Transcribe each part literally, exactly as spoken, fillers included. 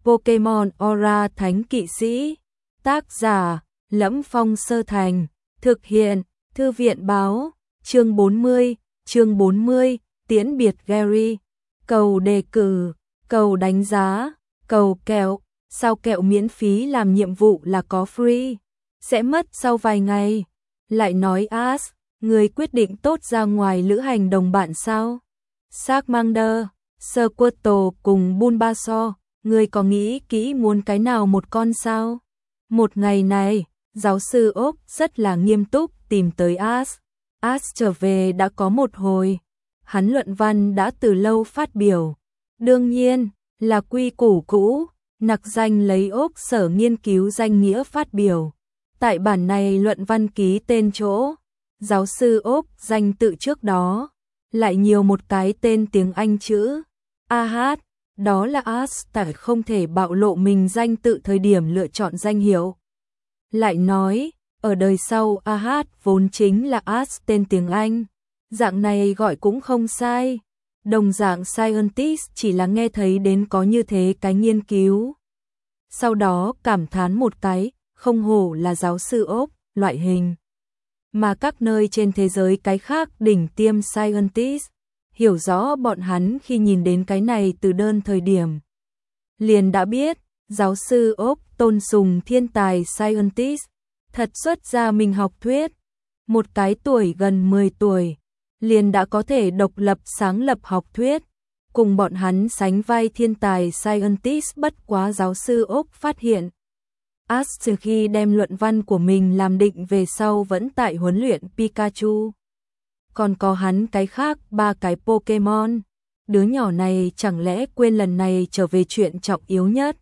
Pokemon Aura Thánh Kỵ Sĩ. Tác giả: Lẫm Phong Sơ Thành. Thực hiện: Thư viện báo. Chương bốn mươi, chương bốn mươi, tiễn biệt Gary. Cầu đề cử, cầu đánh giá, cầu kẹo. Sao kẹo miễn phí làm nhiệm vụ là có free? Sẽ mất sau vài ngày. Lại nói Ash, người quyết định tốt ra ngoài lữ hành đồng bạn sao? Charmander, Squirtle cùng Bulbasaur, người có nghĩ kỹ muốn cái nào một con sao? Một ngày này, giáo sư Oak rất là nghiêm túc tìm tới Ash. Ash trở về đã có một hồi. Hắn luận văn đã từ lâu phát biểu. Đương nhiên, là quy củ cũ, nặc danh lấy Oak sở nghiên cứu danh nghĩa phát biểu. Tại bản này luận văn ký tên chỗ, giáo sư Oak danh tự trước đó, lại nhiều một cái tên tiếng Anh chữ a hát, đó là Ash tại không thể bạo lộ mình danh tự thời điểm lựa chọn danh hiệu. Lại nói, ở đời sau a hát vốn chính là Ash tên tiếng Anh, dạng này gọi cũng không sai. Đồng dạng scientist chỉ là nghe thấy đến có như thế cái nghiên cứu. Sau đó cảm thán một cái, không hổ là giáo sư Oak, loại hình. Mà các nơi trên thế giới cái khác đỉnh tiêm scientist, hiểu rõ bọn hắn khi nhìn đến cái này từ đơn thời điểm. Liền đã biết, giáo sư Oak tôn sùng thiên tài scientist, thật xuất ra mình học thuyết. Một cái tuổi gần mười tuổi, liền đã có thể độc lập sáng lập học thuyết, cùng bọn hắn sánh vai thiên tài scientist. Bất quá giáo sư Oak phát hiện, Ash từ khi đem luận văn của mình làm định về sau vẫn tại huấn luyện Pikachu. Còn có hắn cái khác ba cái Pokemon, đứa nhỏ này chẳng lẽ quên lần này trở về chuyện trọng yếu nhất.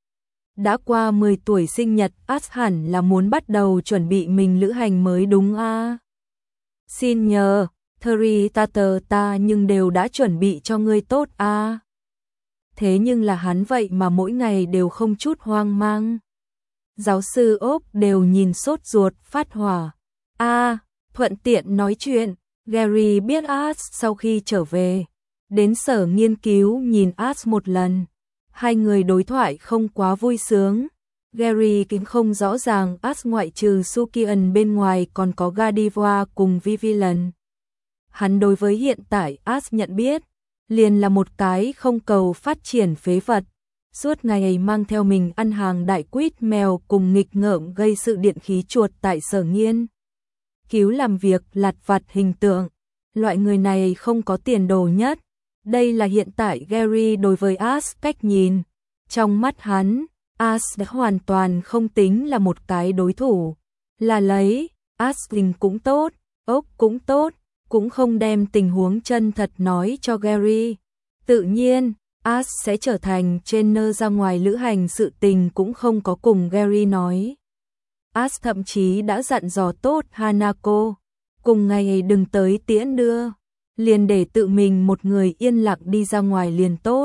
Đã qua mười tuổi sinh nhật, Ash hẳn là muốn bắt đầu chuẩn bị mình lữ hành mới đúng a? À? Xin nhờ, Terry Tater ta nhưng đều đã chuẩn bị cho ngươi tốt a. À? Thế nhưng là hắn vậy mà mỗi ngày đều không chút hoang mang. Giáo sư Oak đều nhìn sốt ruột phát hỏa. A, à, thuận tiện nói chuyện, Gary biết Ash sau khi trở về, đến sở nghiên cứu nhìn Ash một lần. Hai người đối thoại không quá vui sướng. Gary cũng không rõ ràng Ash ngoại trừ Sukian bên ngoài còn có Gardevoir cùng Vivillon. Hắn đối với hiện tại Ash nhận biết, liền là một cái không cầu phát triển phế vật. Suốt ngày mang theo mình ăn hàng đại quýt mèo cùng nghịch ngợm gây sự điện khí chuột tại sở nghiên cứu làm việc lặt vặt hình tượng. Loại người này không có tiền đồ nhất. Đây là hiện tại Gary đối với Ash cách nhìn. Trong mắt hắn, Ash đã hoàn toàn không tính là một cái đối thủ. Là lấy, Ash cũng tốt, Oak cũng tốt, cũng không đem tình huống chân thật nói cho Gary. Tự nhiên, Ash sẽ trở thành trainer ra ngoài lữ hành, sự tình cũng không có cùng Gary nói. Ash thậm chí đã dặn dò tốt Hanako, cùng ngày đừng tới tiễn đưa, liền để tự mình một người yên lặng đi ra ngoài liền tốt.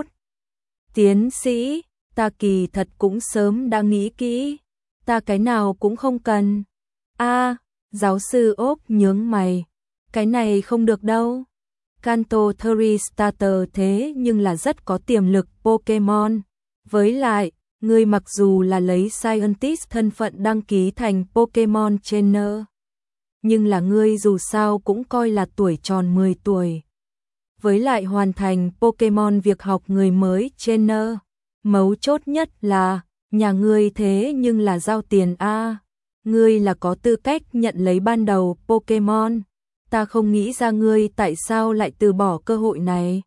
Tiến sĩ, ta kỳ thật cũng sớm đã nghĩ kỹ, ta cái nào cũng không cần. A, à, giáo sư Oak nhướng mày, cái này không được đâu. Kanto Thurry-Starter thế nhưng là rất có tiềm lực Pokemon. Với lại, ngươi mặc dù là lấy scientist thân phận đăng ký thành Pokemon Trainer, nhưng là ngươi dù sao cũng coi là tuổi tròn mười tuổi. Với lại hoàn thành Pokemon việc học người mới Trainer, mấu chốt nhất là, nhà ngươi thế nhưng là giao tiền a, ngươi là có tư cách nhận lấy ban đầu Pokemon. Ta không nghĩ ra ngươi tại sao lại từ bỏ cơ hội này.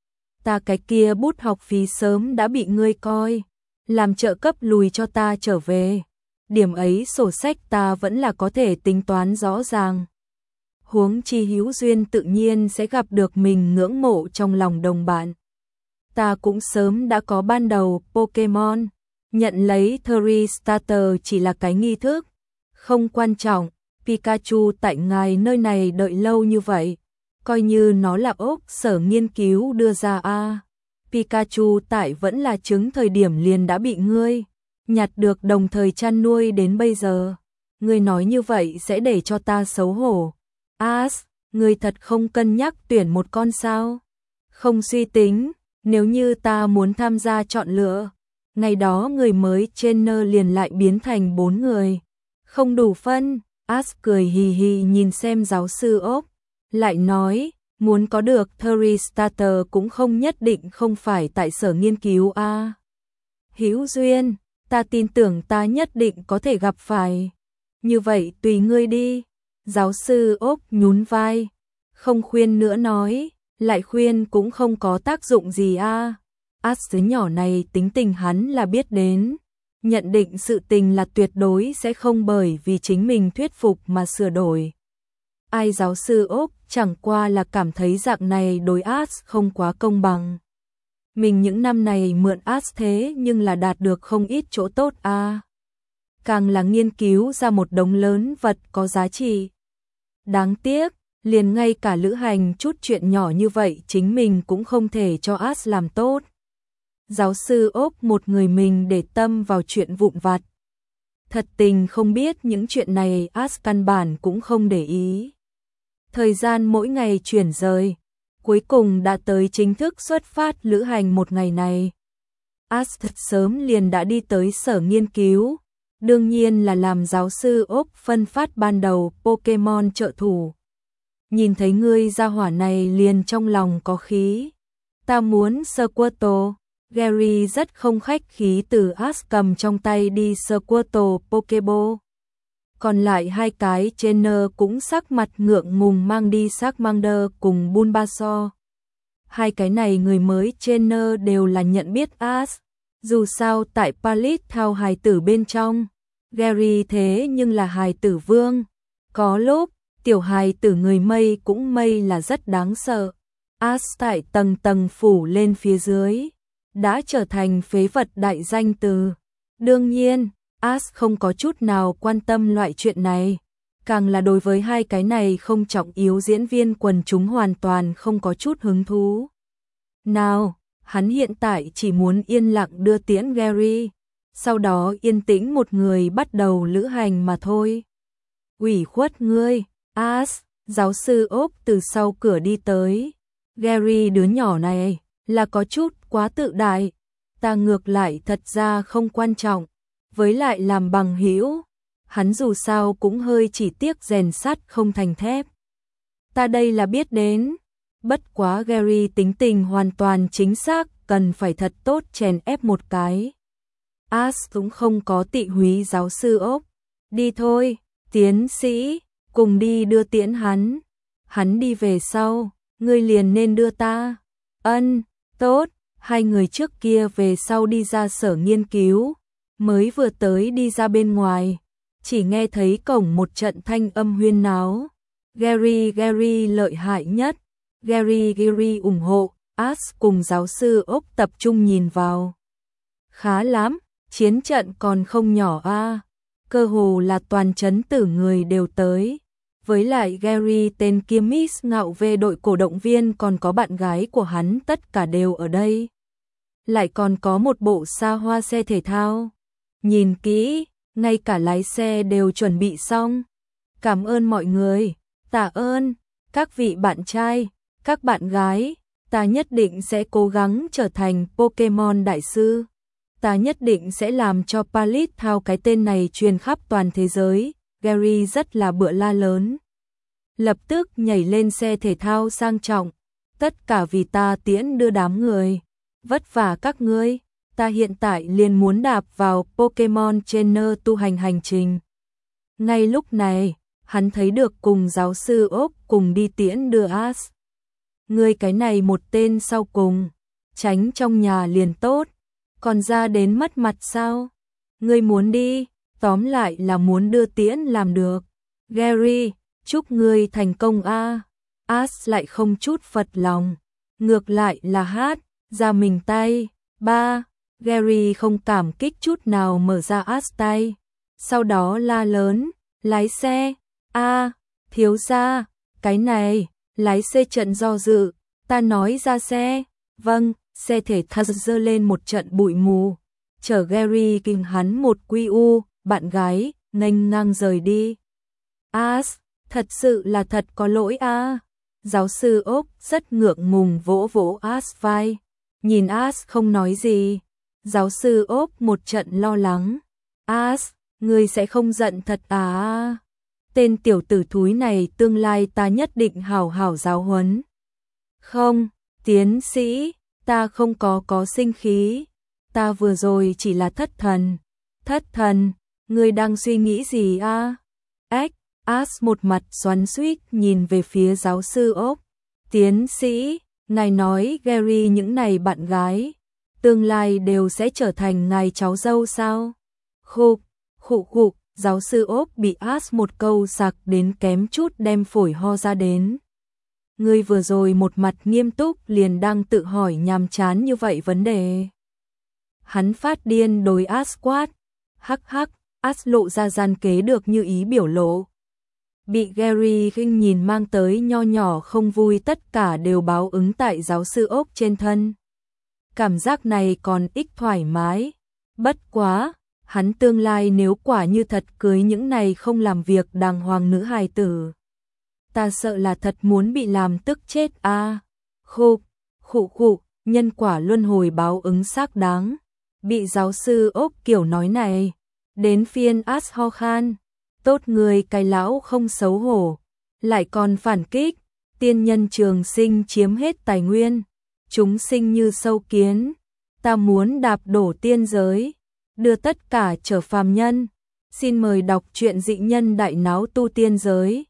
Ta cái kia bút học phí sớm đã bị ngươi coi, làm trợ cấp lùi cho ta trở về. Điểm ấy sổ sách ta vẫn là có thể tính toán rõ ràng. Huống chi hữu duyên tự nhiên sẽ gặp được mình ngưỡng mộ trong lòng đồng bạn. Ta cũng sớm đã có ban đầu Pokemon, nhận lấy Thurry-Starter chỉ là cái nghi thức, không quan trọng. Pikachu tại ngài nơi này đợi lâu như vậy, coi như nó là Oak sở nghiên cứu đưa ra a. À. Pikachu tại vẫn là trứng thời điểm liền đã bị ngươi nhặt được đồng thời chăn nuôi đến bây giờ. Ngươi nói như vậy sẽ để cho ta xấu hổ. Ash, ngươi thật không cân nhắc tuyển một con sao? Không suy tính, nếu như ta muốn tham gia chọn lựa, Ngày đó người mới trainer liền lại biến thành bốn người. Không đủ phân, Ash cười hì hì nhìn xem giáo sư Oak, lại nói, muốn có được Three Starter cũng không nhất định không phải tại sở nghiên cứu a. À. Hữu duyên, ta tin tưởng ta nhất định có thể gặp phải. Như vậy tùy ngươi đi. Giáo sư Oak nhún vai, không khuyên nữa nói, lại khuyên cũng không có tác dụng gì a. À. Ash đứa nhỏ này tính tình hắn là biết đến, nhận định sự tình là tuyệt đối sẽ không bởi vì chính mình thuyết phục mà sửa đổi. Ai giáo sư Oak chẳng qua là cảm thấy dạng này đối Ash không quá công bằng. Mình những năm này mượn Ash thế nhưng là đạt được không ít chỗ tốt a. À. Càng là nghiên cứu ra một đống lớn vật có giá trị. Đáng tiếc, liền ngay cả lữ hành chút chuyện nhỏ như vậy chính mình cũng không thể cho Ash làm tốt. Giáo sư Oak một người mình để tâm vào chuyện vụn vặt. Thật tình không biết những chuyện này Ash căn bản cũng không để ý. Thời gian mỗi ngày chuyển rời, cuối cùng đã tới chính thức xuất phát lữ hành một ngày này. Ash thật sớm liền đã đi tới sở nghiên cứu, đương nhiên là làm giáo sư Oak phân phát ban đầu Pokemon trợ thủ. Nhìn thấy ngươi ra hỏa này liền trong lòng có khí. Ta muốn Squirtle. Gary rất không khách khí từ Ash cầm trong tay đi Squirtle Pokeball. Còn lại hai cái trainer cũng sắc mặt ngượng ngùng mang đi Charmander cùng Bulbasaur. Hai cái này người mới trainer đều là nhận biết Ash. Dù sao tại Pallet Thao hài tử bên trong, Gary thế nhưng là hài tử vương. Có lúc, tiểu hài tử người mây cũng mây là rất đáng sợ. Ash tại tầng tầng phủ lên phía dưới, đã trở thành phế vật đại danh từ. Đương nhiên, Ash không có chút nào quan tâm loại chuyện này, càng là đối với hai cái này không trọng yếu diễn viên quần chúng hoàn toàn không có chút hứng thú. Nào, hắn hiện tại chỉ muốn yên lặng đưa tiễn Gary, sau đó yên tĩnh một người bắt đầu lữ hành mà thôi. Ủy khuất ngươi, Ash, giáo sư Oak từ sau cửa đi tới. Gary đứa nhỏ này là có chút quá tự đại, ta ngược lại thật ra không quan trọng, với lại làm bằng hữu, hắn dù sao cũng hơi chỉ tiếc rèn sắt không thành thép. Ta đây là biết đến, bất quá Gary tính tình hoàn toàn chính xác, cần phải thật tốt chèn ép một cái. Ash cũng không có tị húy giáo sư Oak, đi thôi, tiến sĩ, cùng đi đưa tiễn hắn, hắn đi về sau, ngươi liền nên đưa ta. Ân, tốt. Hai người trước kia về sau đi ra sở nghiên cứu, mới vừa tới đi ra bên ngoài, chỉ nghe thấy cổng một trận thanh âm huyên náo. Gary Gary lợi hại nhất, Gary Gary ủng hộ, Ash cùng giáo sư Oak tập trung nhìn vào. Khá lắm, chiến trận còn không nhỏ a, à. Cơ hồ là toàn trấn tử người đều tới. Với lại Gary tên kia Miss ngạo về đội cổ động viên còn có bạn gái của hắn tất cả đều ở đây. Lại còn có một bộ xa hoa xe thể thao. Nhìn kỹ, ngay cả lái xe đều chuẩn bị xong. Cảm ơn mọi người, tạ ơn, các vị bạn trai, các bạn gái, ta nhất định sẽ cố gắng trở thành Pokemon đại sư. Ta nhất định sẽ làm cho Pallet Thao cái tên này truyền khắp toàn thế giới. Gary rất là bựa la lớn. Lập tức nhảy lên xe thể thao sang trọng. Tất cả vì ta tiễn đưa đám người. Vất vả các ngươi. Ta hiện tại liền muốn đạp vào Pokemon Trainer tu hành hành trình. Ngay lúc này, hắn thấy được cùng giáo sư Oak cùng đi tiễn đưa Ash. Ngươi cái này một tên sau cùng. Tránh trong nhà liền tốt. Còn ra đến mất mặt sao? Ngươi muốn đi, tóm lại là muốn đưa tiễn làm được. Gary, chúc ngươi thành công a. À. Ash lại không chút phật lòng, ngược lại là hát ra mình tay. Ba, Gary không cảm kích chút nào mở ra Ash tay, sau đó la lớn, lái xe. A, à, thiếu gia, cái này, lái xe trận do dự, ta nói ra xe. Vâng. Xe thể thao dơ lên một trận bụi mù, chở Gary kinh hắn một quy u, bạn gái, nghênh ngang rời đi. Ash, thật sự là thật có lỗi a. À. Giáo sư Oak rất ngượng ngùng vỗ vỗ Ash vai, nhìn Ash không nói gì. Giáo sư ốp một trận lo lắng. As, ngươi sẽ không giận thật à? Tên tiểu tử thúi này tương lai ta nhất định hảo hảo giáo huấn. Không, tiến sĩ, ta không có có sinh khí. Ta vừa rồi chỉ là thất thần. Thất thần, ngươi đang suy nghĩ gì a? Ếch, As một mặt xoắn xuýt nhìn về phía giáo sư ốp. Tiến sĩ, ngài nói Gary những này bạn gái, tương lai đều sẽ trở thành ngài cháu dâu sao? Khục, khụ khụ, giáo sư ốp bị As một câu sặc đến kém chút đem phổi ho ra đến. Ngươi vừa rồi một mặt nghiêm túc liền đang tự hỏi nhàm chán như vậy vấn đề. Hắn phát điên đối As quát. Hắc hắc, As lộ ra gian kế được như ý biểu lộ. Bị Gary khinh nhìn mang tới nho nhỏ không vui tất cả đều báo ứng tại giáo sư ốc trên thân. Cảm giác này còn ít thoải mái. Bất quá, hắn tương lai nếu quả như thật cưới những này không làm việc đàng hoàng nữ hài tử. Ta sợ là thật muốn bị làm tức chết a. À. Khục, khụ khụ, nhân quả luân hồi báo ứng xác đáng. Bị giáo sư ốc kiểu nói này, đến phiên As ho khan. Tốt người cái lão không xấu hổ, lại còn phản kích, tiên nhân trường sinh chiếm hết tài nguyên, chúng sinh như sâu kiến, ta muốn đạp đổ tiên giới, đưa tất cả trở phàm nhân. Xin mời đọc truyện Dị Nhân Đại Náo Tu Tiên Giới.